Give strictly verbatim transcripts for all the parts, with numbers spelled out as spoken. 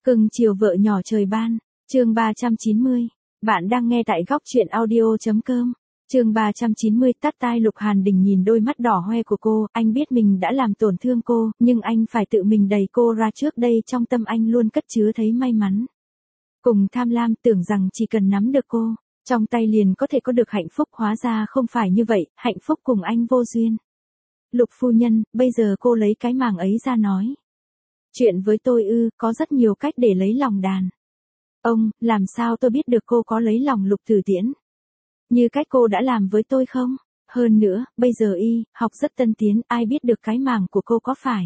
Cưng chiều vợ nhỏ trời ban, chương ba trăm chín mươi. Bạn đang nghe tại góc truyện audio.com. Chương ba trăm chín mươi tắt tai. Lục Hàn Đình nhìn đôi mắt đỏ hoe của cô, anh biết mình đã làm tổn thương cô, nhưng anh phải tự mình đẩy cô ra. Trước đây trong tâm anh luôn cất chứa thấy may mắn cùng tham lam, tưởng rằng chỉ cần nắm được cô trong tay liền có thể có được hạnh phúc, hóa ra không phải như vậy, hạnh phúc cùng anh vô duyên. Lục phu nhân, bây giờ cô lấy cái màng ấy ra nói chuyện với tôi ư? Có rất nhiều cách để lấy lòng đàn ông, làm sao tôi biết được cô có lấy lòng Lục Tử Tiễn như cách cô đã làm với tôi không? Hơn nữa, bây giờ y học rất tân tiến, ai biết được cái màng của cô có phải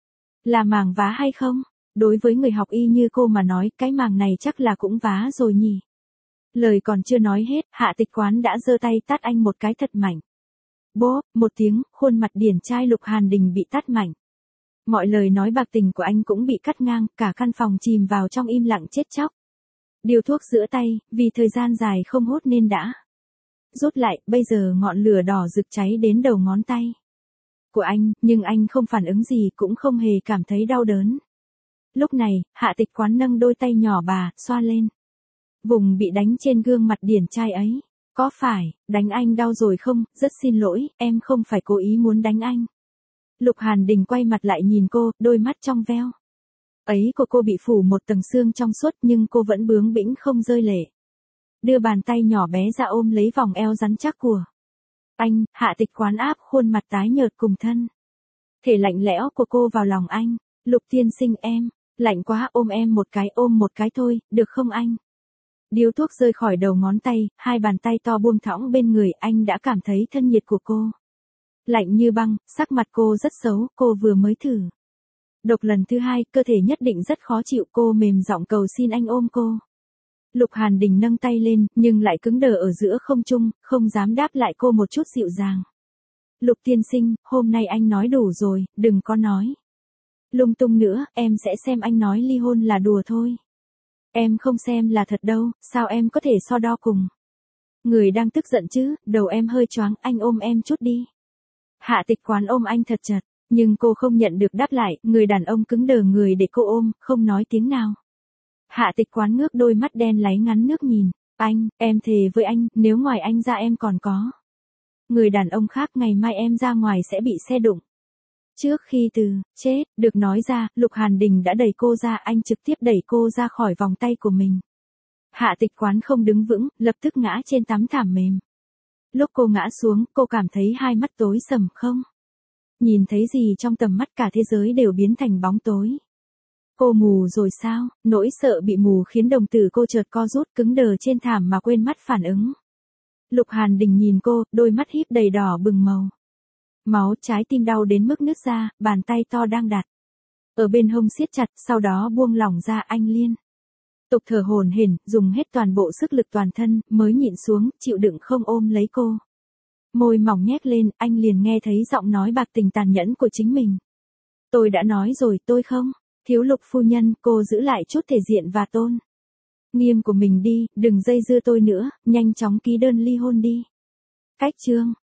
là màng vá hay không? Đối với người học y như cô mà nói, cái màng này chắc là cũng vá rồi nhỉ. Lời còn chưa nói hết, Hạ Tịch Quán đã giơ tay tát anh một cái thật mạnh. Bốp, một tiếng, khuôn mặt điển trai Lục Hàn Đình bị tát mạnh. Mọi lời nói bạc tình của anh cũng bị cắt ngang, cả căn phòng chìm vào trong im lặng chết chóc. Điều thuốc giữa tay, vì thời gian dài không hút nên đã rút lại, bây giờ ngọn lửa đỏ rực cháy đến đầu ngón tay của anh, nhưng anh không phản ứng gì, cũng không hề cảm thấy đau đớn. Lúc này, Hạ Tịch Quán nâng đôi tay nhỏ bà, xoa lên vùng bị đánh trên gương mặt điển trai ấy. Có phải đánh anh đau rồi không? Rất xin lỗi, em không phải cố ý muốn đánh anh. Lục Hàn Đình quay mặt lại nhìn cô, đôi mắt trong veo ấy của cô bị phủ một tầng sương trong suốt, nhưng cô vẫn bướng bĩnh không rơi lệ. Đưa bàn tay nhỏ bé ra ôm lấy vòng eo rắn chắc của anh. Hạ Tịch Quán áp khuôn mặt tái nhợt cùng thân thể lạnh lẽo của cô vào lòng anh. Lục tiên sinh, em lạnh quá, ôm em một cái, ôm một cái thôi, được không anh? Điếu thuốc rơi khỏi đầu ngón tay, hai bàn tay to buông thõng bên người, anh đã cảm thấy thân nhiệt của cô lạnh như băng, sắc mặt cô rất xấu, cô vừa mới thử độc lần thứ hai, cơ thể nhất định rất khó chịu. Cô mềm giọng cầu xin anh ôm cô. Lục Hàn Đình nâng tay lên, nhưng lại cứng đờ ở giữa không trung, không dám đáp lại cô một chút dịu dàng. Lục tiên sinh, hôm nay anh nói đủ rồi, đừng có nói lung tung nữa, em sẽ xem anh nói ly hôn là đùa thôi. Em không xem là thật đâu, sao em có thể so đo cùng người đang tức giận chứ? Đầu em hơi choáng, anh ôm em chút đi. Hạ Tịch Quán ôm anh thật chặt, nhưng cô không nhận được đáp lại, người đàn ông cứng đờ người để cô ôm, không nói tiếng nào. Hạ Tịch Quán ngước đôi mắt đen láy ngắn nước nhìn anh, em thề với anh, nếu ngoài anh ra em còn có người đàn ông khác, ngày mai em ra ngoài sẽ bị xe đụng trước khi từ chết. Được nói ra, Lục Hàn Đình đã đẩy cô ra, anh trực tiếp đẩy cô ra khỏi vòng tay của mình. Hạ Tịch Quán không đứng vững, lập tức ngã trên tấm thảm mềm. Lúc cô ngã xuống, cô cảm thấy hai mắt tối sầm, không nhìn thấy gì trong tầm mắt, cả thế giới đều biến thành bóng tối. Cô mù rồi sao? Nỗi sợ bị mù khiến đồng tử cô chợt co rút, cứng đờ trên thảm mà quên mất phản ứng. Lục Hàn Đình nhìn cô, đôi mắt híp đầy đỏ bừng màu máu, trái tim đau đến mức nứt ra, bàn tay to đang đặt ở bên hông siết chặt, sau đó buông lỏng ra. Anh liên tục thở hổn hển, dùng hết toàn bộ sức lực toàn thân, mới nhịn xuống, chịu đựng không ôm lấy cô. Môi mỏng nhếch lên, anh liền nghe thấy giọng nói bạc tình tàn nhẫn của chính mình. Tôi đã nói rồi, tôi không thiếu Lục phu nhân, cô giữ lại chút thể diện và tôn nghiêm của mình đi, đừng dây dưa tôi nữa, nhanh chóng ký đơn ly hôn đi. Cách chương